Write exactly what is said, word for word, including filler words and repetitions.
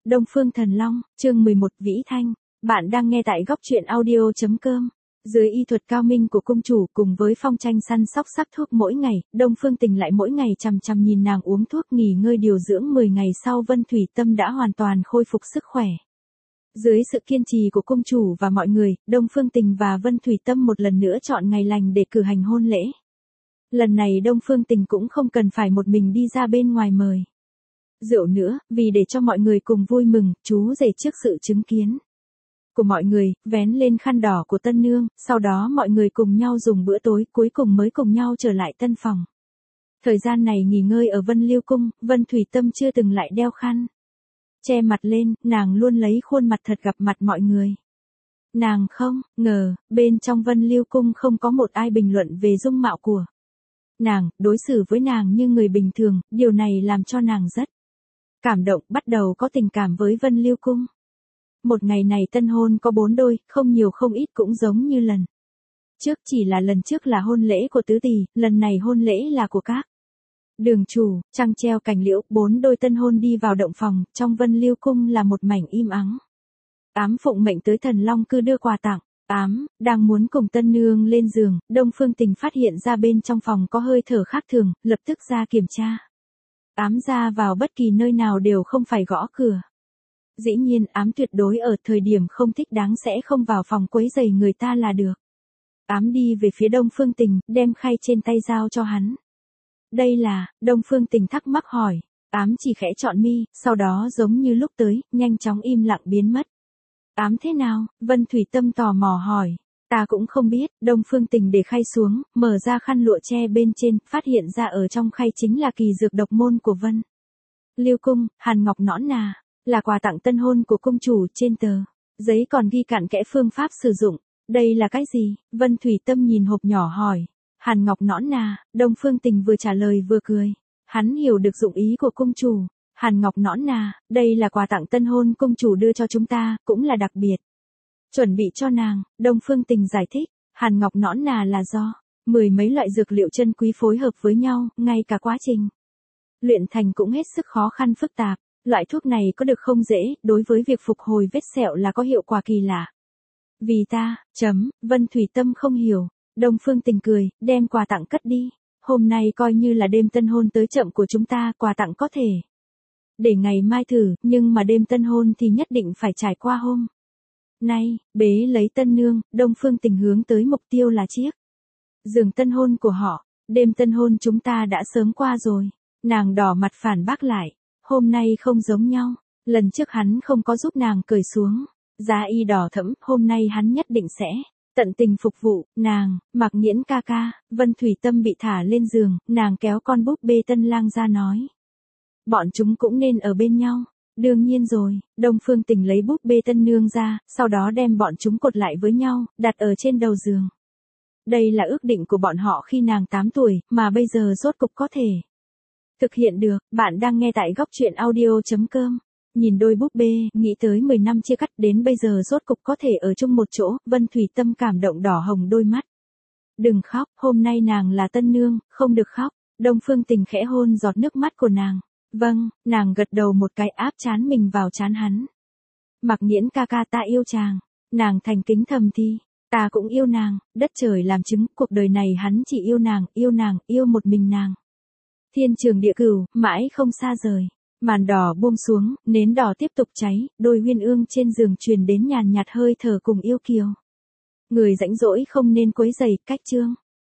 Đông Phương Thần Long, chương mười một Vĩ Thanh. Bạn đang nghe tại góc truyện audio.com. Dưới y thuật cao minh của cung chủ cùng với phong tranh săn sóc sắc thuốc mỗi ngày, Đông Phương Tình lại mỗi ngày chằm chằm nhìn nàng uống thuốc nghỉ ngơi điều dưỡng mười ngày sau Vân Thủy Tâm đã hoàn toàn khôi phục sức khỏe. Dưới sự kiên trì của cung chủ và mọi người, Đông Phương Tình và Vân Thủy Tâm một lần nữa chọn ngày lành để cử hành hôn lễ. Lần này Đông Phương Tình cũng không cần phải một mình đi ra bên ngoài mời rượu nữa, vì để cho mọi người cùng vui mừng, chú rể trước sự chứng kiến của mọi người, vén lên khăn đỏ của tân nương, sau đó mọi người cùng nhau dùng bữa tối, cuối cùng mới cùng nhau trở lại tân phòng. Thời gian này nghỉ ngơi ở Vân Liêu Cung, Vân Thủy Tâm chưa từng lại đeo khăn che mặt lên, nàng luôn lấy khuôn mặt thật gặp mặt mọi người. Nàng không ngờ, bên trong Vân Liêu Cung không có một ai bình luận về dung mạo của nàng, đối xử với nàng như người bình thường, điều này làm cho nàng rất cảm động, bắt đầu có tình cảm với Vân Liêu Cung. Một ngày này tân hôn có bốn đôi, không nhiều không ít cũng giống như lần trước, chỉ là lần trước là hôn lễ của tứ tỷ, lần này hôn lễ là của các đường chủ, trăng treo cành liễu, bốn đôi tân hôn đi vào động phòng, trong Vân Liêu Cung là một mảnh im ắng. Tám phụng mệnh tới Thần Long Cư đưa quà tặng. Tám, đang muốn cùng tân nương lên giường, Đông Phương Tình phát hiện ra bên trong phòng có hơi thở khác thường, lập tức ra kiểm tra. Ám ra vào bất kỳ nơi nào đều không phải gõ cửa. Dĩ nhiên ám tuyệt đối ở thời điểm không thích đáng sẽ không vào phòng quấy rầy người ta là được. Ám đi về phía Đông Phương Tình, đem khay trên tay giao cho hắn. Đây là, Đông Phương Tình thắc mắc hỏi. Ám chỉ khẽ chọn mi, sau đó giống như lúc tới, nhanh chóng im lặng biến mất. Ám thế nào? Vân Thủy Tâm tò mò hỏi. Ta cũng không biết, Đông Phương Tình để khay xuống, mở ra khăn lụa che bên trên, phát hiện ra ở trong khay chính là kỳ dược độc môn của Vân Liêu Cung, hàn ngọc nõn nà, là quà tặng tân hôn của cung chủ. Trên tờ giấy còn ghi cặn kẽ phương pháp sử dụng. Đây là cái gì? Vân Thủy Tâm nhìn hộp nhỏ hỏi. Hàn ngọc nõn nà, Đông Phương Tình vừa trả lời vừa cười. Hắn hiểu được dụng ý của cung chủ. Hàn ngọc nõn nà, đây là quà tặng tân hôn cung chủ đưa cho chúng ta, cũng là đặc biệt chuẩn bị cho nàng. Đông Phương Tình giải thích, hàn ngọc nõn nà là do mười mấy loại dược liệu chân quý phối hợp với nhau, ngay cả quá trình luyện thành cũng hết sức khó khăn phức tạp. Loại thuốc này có được không dễ, đối với việc phục hồi vết sẹo là có hiệu quả kỳ lạ. Vì ta, chấm, Vân Thủy Tâm không hiểu. Đông Phương Tình cười, đem quà tặng cất đi. Hôm nay coi như là đêm tân hôn tới chậm của chúng ta, quà tặng có thể để ngày mai thử, nhưng mà đêm tân hôn thì nhất định phải trải qua hôm nay. Bế lấy tân nương, Đông Phương Tình hướng tới mục tiêu là chiếc giường tân hôn của họ. Đêm tân hôn chúng ta đã sớm qua rồi. Nàng đỏ mặt phản bác lại. Hôm nay không giống nhau. Lần trước hắn không có giúp nàng cởi xuống giá y đỏ thẫm, hôm nay hắn nhất định sẽ tận tình phục vụ nàng. Mặc Nghiễn ca ca, Vân Thủy Tâm bị thả lên giường, nàng kéo con búp bê Tân Lang ra nói. Bọn chúng cũng nên ở bên nhau. Đương nhiên rồi. Đông Phương Tình lấy búp bê tân nương ra, sau đó đem bọn chúng cột lại với nhau, đặt ở trên đầu giường. Đây là ước định của bọn họ khi nàng tám tuổi, mà bây giờ rốt cục có thể thực hiện được. Bạn đang nghe tại góc truyện audio.com. Nhìn đôi búp bê, nghĩ tới mười năm chia cắt đến bây giờ rốt cục có thể ở chung một chỗ, Vân Thủy Tâm cảm động đỏ hồng đôi mắt. Đừng khóc, hôm nay nàng là tân nương, không được khóc. Đông Phương Tình khẽ hôn giọt nước mắt của nàng. Vâng, nàng gật đầu một cái, áp trán mình vào trán hắn. Mặc Nghiễn ca ca, ta yêu chàng. Nàng thành kính thầm thì, ta cũng yêu nàng. Đất trời làm chứng, cuộc đời này hắn chỉ yêu nàng, yêu nàng, yêu một mình nàng. Thiên trường địa cửu, mãi không xa rời. Màn đỏ buông xuống, nến đỏ tiếp tục cháy, đôi uyên ương trên giường truyền đến nhàn nhạt hơi thở cùng yêu kiều. Người rãnh rỗi không nên quấy rầy. Cách chương